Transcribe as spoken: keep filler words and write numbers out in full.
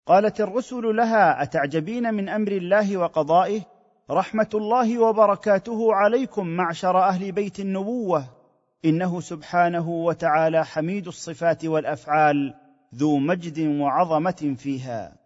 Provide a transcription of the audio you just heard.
قالت الرسل لها: أتعجبين من أمر الله وقضائه؟ رحمة الله وبركاته عليكم معشر أهل بيت النبوة، إنه سبحانه وتعالى حميد الصفات والأفعال، ذو مجد وعظمة فيها.